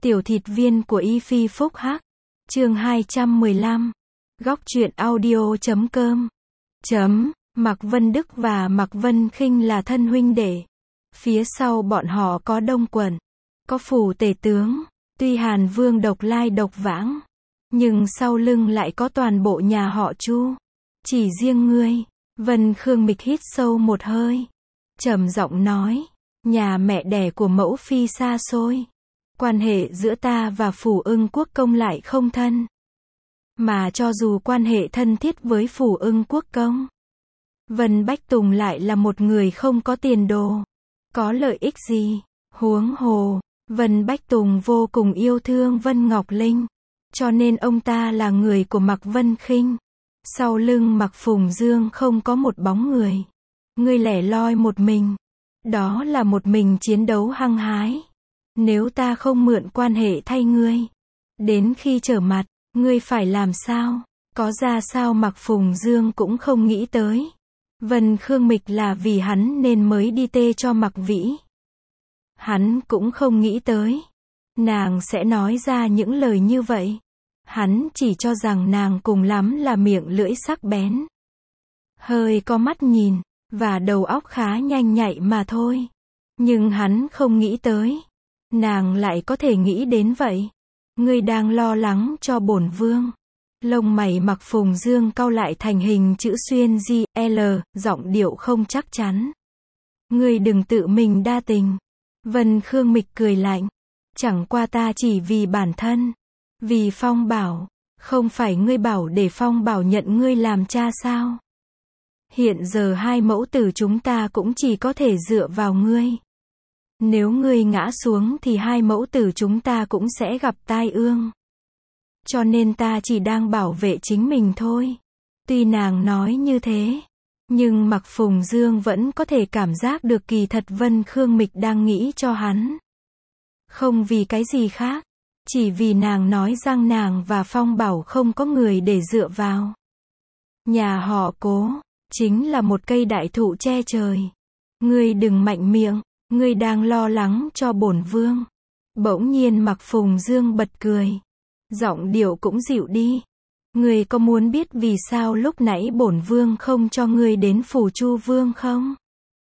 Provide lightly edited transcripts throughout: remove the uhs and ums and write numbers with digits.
Tiểu thịt viên của Y Phi Phúc Hắc. Chương 215. Góc truyện audio.com. Mạc Vân Đức và Mạc Vân Khinh là thân huynh đệ. Phía sau bọn họ có Đông Quận, có Phủ Tể Tướng, tuy Hàn Vương độc lai độc vãng, nhưng sau lưng lại có toàn bộ nhà họ Chu. Chỉ riêng ngươi. Vân Khương Mịch hít sâu một hơi, trầm giọng nói, nhà mẹ đẻ của mẫu phi xa xôi, quan hệ giữa ta và Phủ Ưng Quốc Công lại không thân. Mà cho dù quan hệ thân thiết với Phủ Ưng Quốc Công, Vân Bách Tùng lại là một người không có tiền đồ, có lợi ích gì? Huống hồ, Vân Bách Tùng vô cùng yêu thương Vân Ngọc Linh, cho nên ông ta là người của Mạc Vân Khinh. Sau lưng Mạc Phùng Dương không có một bóng người. Ngươi lẻ loi một mình, đó là một mình chiến đấu hăng hái. Nếu ta không mượn quan hệ thay ngươi, đến khi trở mặt, ngươi phải làm sao? Có ra sao Mạc Phùng Dương cũng không nghĩ tới. Vân Khương Mịch là vì hắn nên mới đi tê cho Mạc Vĩ. Hắn cũng không nghĩ tới nàng sẽ nói ra những lời như vậy. Hắn chỉ cho rằng nàng cùng lắm là miệng lưỡi sắc bén, hơi có mắt nhìn, và đầu óc khá nhanh nhạy mà thôi. Nhưng hắn không nghĩ tới, nàng lại có thể nghĩ đến vậy. Ngươi đang lo lắng cho bổn vương. Lông mày Mạc Phùng Dương cau lại thành hình chữ xuyên G, L, giọng điệu không chắc chắn. Ngươi đừng tự mình đa tình. Vân Khương Mịch cười lạnh. Chẳng qua ta chỉ vì bản thân. Vì Phong Bảo. Không phải ngươi bảo để Phong Bảo nhận ngươi làm cha sao? Hiện giờ hai mẫu tử chúng ta cũng chỉ có thể dựa vào ngươi. Nếu ngươi ngã xuống thì hai mẫu tử chúng ta cũng sẽ gặp tai ương. Cho nên ta chỉ đang bảo vệ chính mình thôi. Tuy nàng nói như thế, nhưng Mạc Phùng Dương vẫn có thể cảm giác được kỳ thật Vân Khương Mịch đang nghĩ cho hắn. Không vì cái gì khác, chỉ vì nàng nói rằng nàng và Phong Bảo không có người để dựa vào. Nhà họ Cố chính là một cây đại thụ che trời. Ngươi đừng mạnh miệng, ngươi đang lo lắng cho bổn vương. Bỗng nhiên Mạc Phùng Dương bật cười, giọng điệu cũng dịu đi. Ngươi có muốn biết vì sao lúc nãy bổn vương không cho ngươi đến phủ Chu Vương không?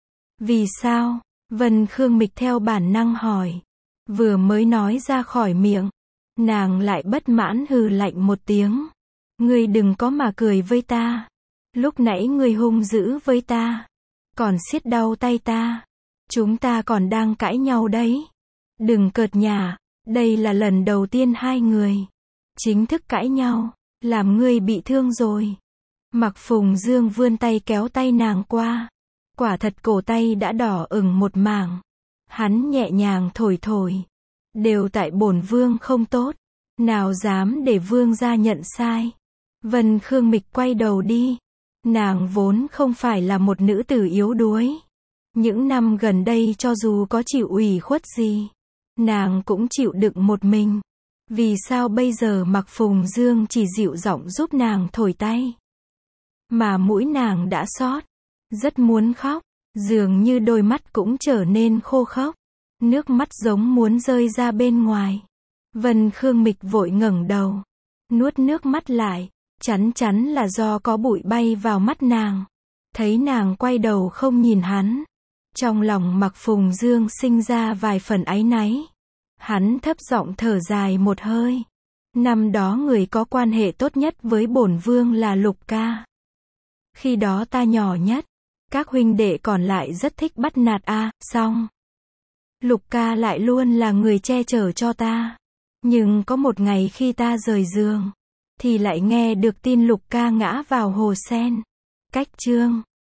Vì sao? Vân Khương Mịch theo bản năng hỏi. Vừa mới nói ra khỏi miệng, nàng lại bất mãn hừ lạnh một tiếng. Ngươi đừng có mà cười với ta. Lúc nãy ngươi hung dữ với ta, còn siết đau tay ta. Chúng ta còn đang cãi nhau đấy. Đừng cợt nhả, đây là lần đầu tiên hai người chính thức cãi nhau, làm ngươi bị thương rồi. Mạc Phùng Dương vươn tay kéo tay nàng qua. Quả thật cổ tay đã đỏ ửng một mảng. Hắn nhẹ nhàng thổi thổi. Đều tại bổn vương không tốt. Nào dám để vương gia nhận sai. Vân Khương Mịch quay đầu đi. Nàng vốn không phải là một nữ tử yếu đuối. Những năm gần đây cho dù có chịu ủy khuất gì, nàng cũng chịu đựng một mình. Vì sao bây giờ Mạc Phùng Dương chỉ dịu giọng giúp nàng thổi tay, mà mũi nàng đã xót, rất muốn khóc, dường như đôi mắt cũng trở nên khô khốc, nước mắt giống muốn rơi ra bên ngoài. Vân Khương Mịch vội ngẩng đầu, nuốt nước mắt lại, chắn là do có bụi bay vào mắt nàng. Thấy nàng quay đầu không nhìn hắn, trong lòng Mạc Phùng Dương sinh ra vài phần áy náy. Hắn thấp giọng thở dài một hơi. Năm đó người có quan hệ tốt nhất với bổn vương là Lục ca. Khi đó ta nhỏ nhất, các huynh đệ còn lại rất thích bắt nạt xong Lục ca lại luôn là người che chở cho ta. Nhưng có một ngày khi ta rời giường, thì lại nghe được tin Lục ca ngã vào hồ sen. Cách chương